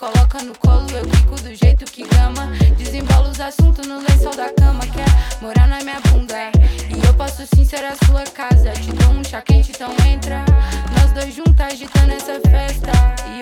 coloca no colo, eu quico do jeito que gama. Desembola os assuntos no lençol da cama. Quer morar na minha bunda, e eu posso sim ser a sua casa. Te dou um chá quente, então entra. Nós dois juntos agitando essa festa. E